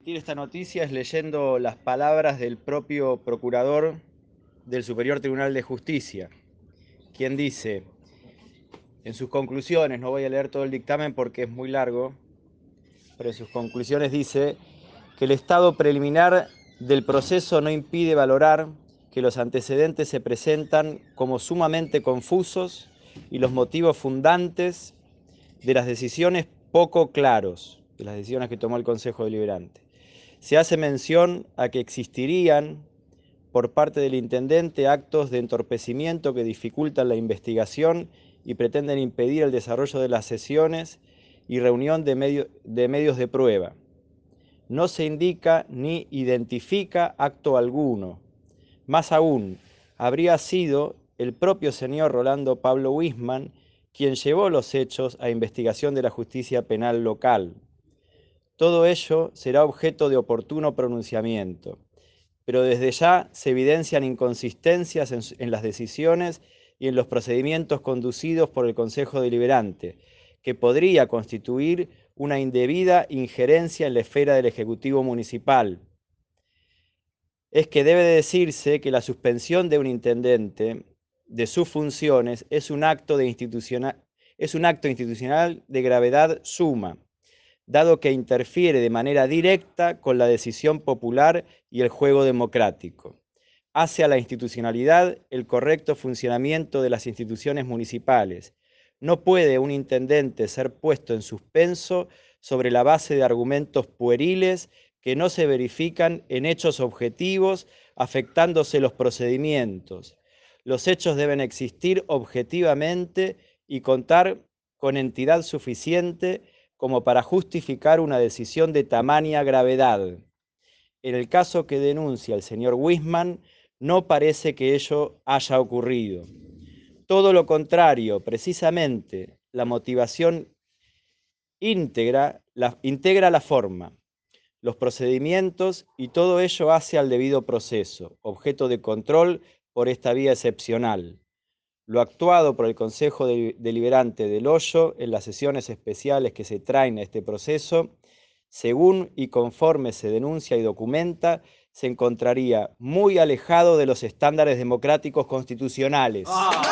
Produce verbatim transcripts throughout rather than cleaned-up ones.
Esta noticia es leyendo las palabras del propio procurador del Superior Tribunal de Justicia, quien dice, en sus conclusiones, no voy a leer todo el dictamen porque es muy largo, pero en sus conclusiones dice que el estado preliminar del proceso no impide valorar que los antecedentes se presentan como sumamente confusos y los motivos fundantes de las decisiones poco claros, de las decisiones que tomó el Consejo Deliberante. Se hace mención a que existirían por parte del intendente actos de entorpecimiento que dificultan la investigación y pretenden impedir el desarrollo de las sesiones y reunión de, medio, de medios de prueba. No se indica ni identifica acto alguno. Más aún, habría sido el propio señor Rolando Pablo Wisman quien llevó los hechos a investigación de la justicia penal local. Todo ello será objeto de oportuno pronunciamiento, pero desde ya se evidencian inconsistencias en, en las decisiones y en los procedimientos conducidos por el Consejo Deliberante, que podría constituir una indebida injerencia en la esfera del Ejecutivo Municipal. Es que debe de decirse que la suspensión de un intendente de sus funciones es un acto, de institucional, es un acto institucional de gravedad suma, dado que interfiere de manera directa con la decisión popular y el juego democrático. Hace a la institucionalidad el correcto funcionamiento de las instituciones municipales. No puede un intendente ser puesto en suspenso sobre la base de argumentos pueriles que no se verifican en hechos objetivos, afectándose los procedimientos. Los hechos deben existir objetivamente y contar con entidad suficiente como para justificar una decisión de tamaña gravedad. En el caso que denuncia el señor Wisman, no parece que ello haya ocurrido. Todo lo contrario, precisamente, la motivación íntegra la, integra la forma, los procedimientos y todo ello hace al debido proceso, objeto de control por esta vía excepcional. Lo actuado por el Consejo Deliberante del Hoyo en las sesiones especiales que se traen a este proceso, según y conforme se denuncia y documenta, se encontraría muy alejado de los estándares democráticos constitucionales.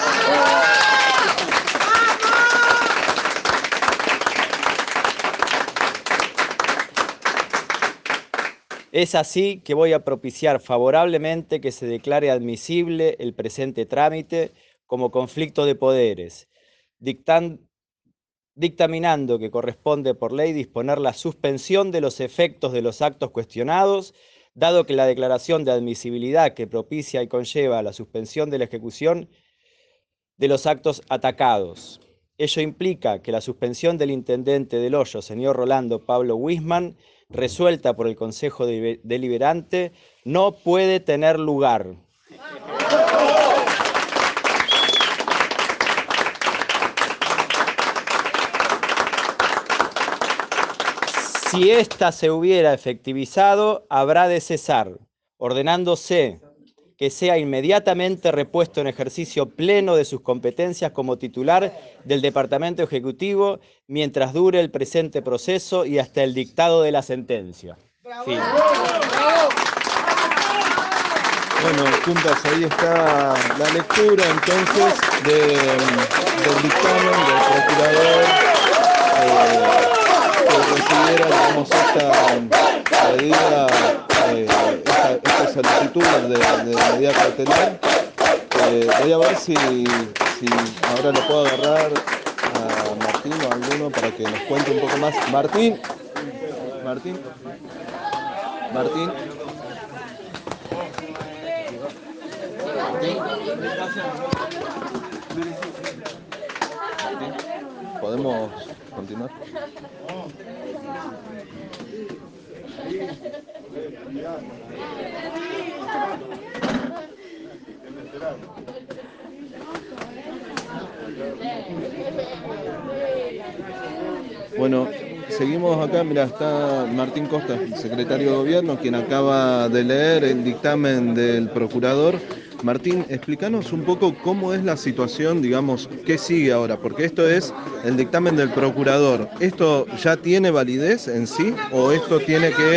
Es así que voy a propiciar favorablemente que se declare admisible el presente trámite como conflicto de poderes, dictando dictaminando que corresponde por ley disponer la suspensión de los efectos de los actos cuestionados, dado que la declaración de admisibilidad que propicia y conlleva la suspensión de la ejecución de los actos atacados. Ello implica que la suspensión del intendente del Hoyo, señor Rolando Pablo Wisman, resuelta por el Consejo Deliberante, no puede tener lugar. Si ésta se hubiera efectivizado, habrá de cesar, ordenándose que sea inmediatamente repuesto en ejercicio pleno de sus competencias como titular del Departamento Ejecutivo mientras dure el presente proceso y hasta el dictado de la sentencia. Fin. Bueno, Juntas, ahí está la lectura entonces de, del dictamen del procurador eh, que considera, digamos, esta medida, eh, esta, esta solicitud de, de medida cautelar. Eh, voy a ver si, si ahora lo puedo agarrar a Martín o a alguno para que nos cuente un poco más. Martín, Martín, Martín. ¿Podemos continuar? Bueno, seguimos acá, mira, está Martín Costa, secretario de Gobierno, quien acaba de leer el dictamen del procurador. Martín, explícanos un poco cómo es la situación, digamos, qué sigue ahora, porque esto es el dictamen del procurador. ¿Esto ya tiene validez en sí o esto tiene que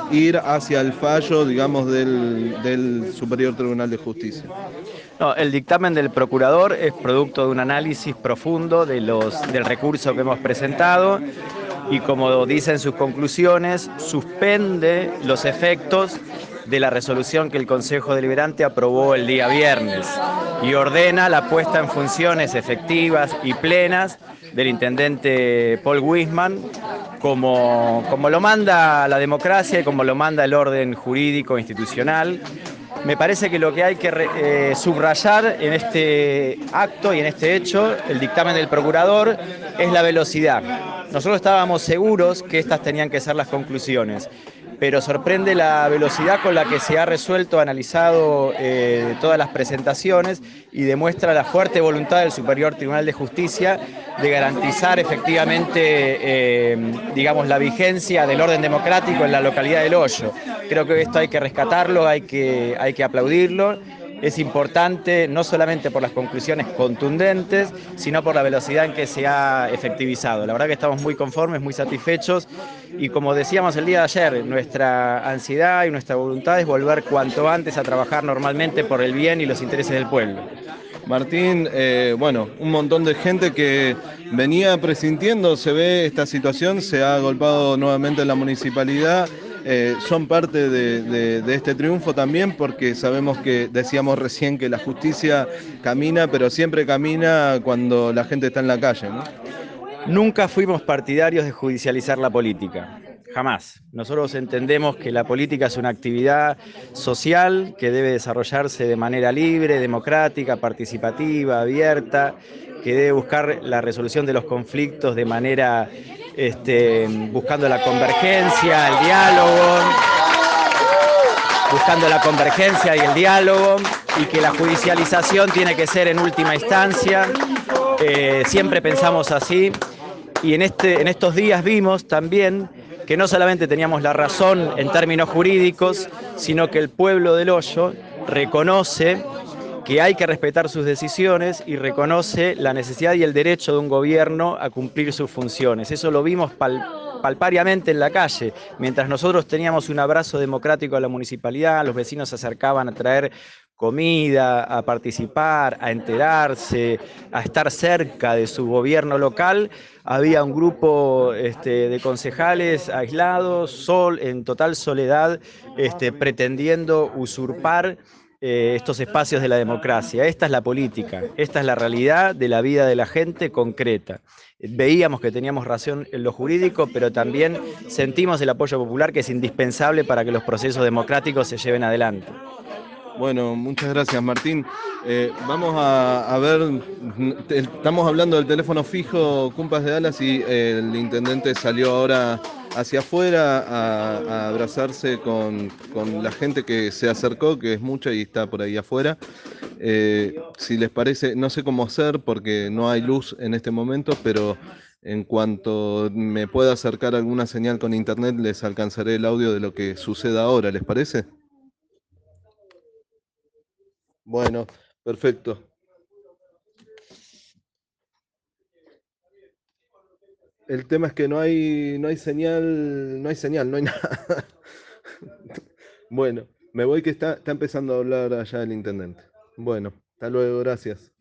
ir hacia el fallo, digamos, del, del Superior Tribunal de Justicia? No, el dictamen del procurador es producto de un análisis profundo de los, del recurso que hemos presentado y, como dice en sus conclusiones, suspende los efectos de la resolución que el Consejo Deliberante aprobó el día viernes y ordena la puesta en funciones efectivas y plenas del intendente Paul Wisman, como, como lo manda la democracia y como lo manda el orden jurídico institucional. Me parece que lo que hay que eh, subrayar en este acto y en este hecho, el dictamen del procurador, es la velocidad. Nosotros estábamos seguros que estas tenían que ser las conclusiones, pero sorprende la velocidad con la que se ha resuelto, analizado eh, todas las presentaciones y demuestra la fuerte voluntad del Superior Tribunal de Justicia de garantizar efectivamente, eh, digamos, la vigencia del orden democrático en la localidad del Hoyo. Creo que esto hay que rescatarlo, hay que, hay que aplaudirlo. Es importante no solamente por las conclusiones contundentes, sino por la velocidad en que se ha efectivizado. La verdad que estamos muy conformes, muy satisfechos y, como decíamos el día de ayer, nuestra ansiedad y nuestra voluntad es volver cuanto antes a trabajar normalmente por el bien y los intereses del pueblo. Martín, eh, bueno, un montón de gente que venía presintiendo, se ve esta situación, se ha golpeado nuevamente la municipalidad. Eh, son parte de, de, de este triunfo también, porque sabemos que decíamos recién que la justicia camina, pero siempre camina cuando la gente está en la calle, ¿no? Nunca fuimos partidarios de judicializar la política, jamás. Nosotros entendemos que la política es una actividad social que debe desarrollarse de manera libre, democrática, participativa, abierta, que debe buscar la resolución de los conflictos de manera, este, buscando la convergencia, el diálogo, buscando la convergencia y el diálogo, y que la judicialización tiene que ser en última instancia. Eh, siempre pensamos así. Y en, este, en estos días vimos también que no solamente teníamos la razón en términos jurídicos, sino que el pueblo del Hoyo reconoce que hay que respetar sus decisiones y reconoce la necesidad y el derecho de un gobierno a cumplir sus funciones. Eso lo vimos pal, palpariamente en la calle. Mientras nosotros teníamos un abrazo democrático a la municipalidad, los vecinos se acercaban a traer comida, a participar, a enterarse, a estar cerca de su gobierno local. Había un grupo este, de concejales aislados, sol, en total soledad, este, pretendiendo usurpar eh, estos espacios de la democracia. Esta es la política, esta es la realidad de la vida de la gente concreta. Veíamos que teníamos razón en lo jurídico, pero también sentimos el apoyo popular, que es indispensable para que los procesos democráticos se lleven adelante. Bueno, muchas gracias, Martín. Eh, vamos a, a ver, estamos hablando del teléfono fijo Cumpas de Dallas y el intendente salió ahora hacia afuera a, a abrazarse con, con la gente que se acercó, que es mucha y está por ahí afuera. Eh, si les parece, no sé cómo hacer porque no hay luz en este momento, pero en cuanto me pueda acercar alguna señal con internet, les alcanzaré el audio de lo que suceda ahora, ¿les parece? Bueno, perfecto. El tema es que no hay, no hay señal, no hay señal, no hay nada. Bueno, me voy que está, está empezando a hablar allá el intendente. Bueno, hasta luego, gracias.